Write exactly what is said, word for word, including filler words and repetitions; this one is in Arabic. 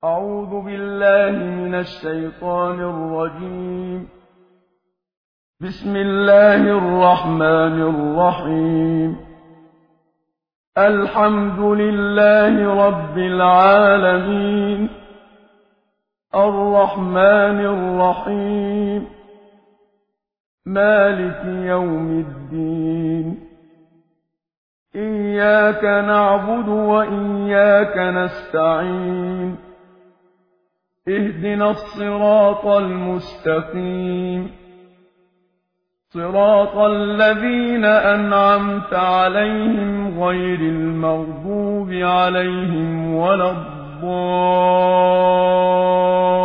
أعوذ بالله من الشيطان الرجيم. بسم الله الرحمن الرحيم. الحمد لله رب العالمين، الرحمن الرحيم، مالك يوم الدين. إياك نعبد وإياك نستعين. اهدنا الصراط المستقيم، صراط الذين أنعمت عليهم غير المغضوب عليهم ولا الضالين.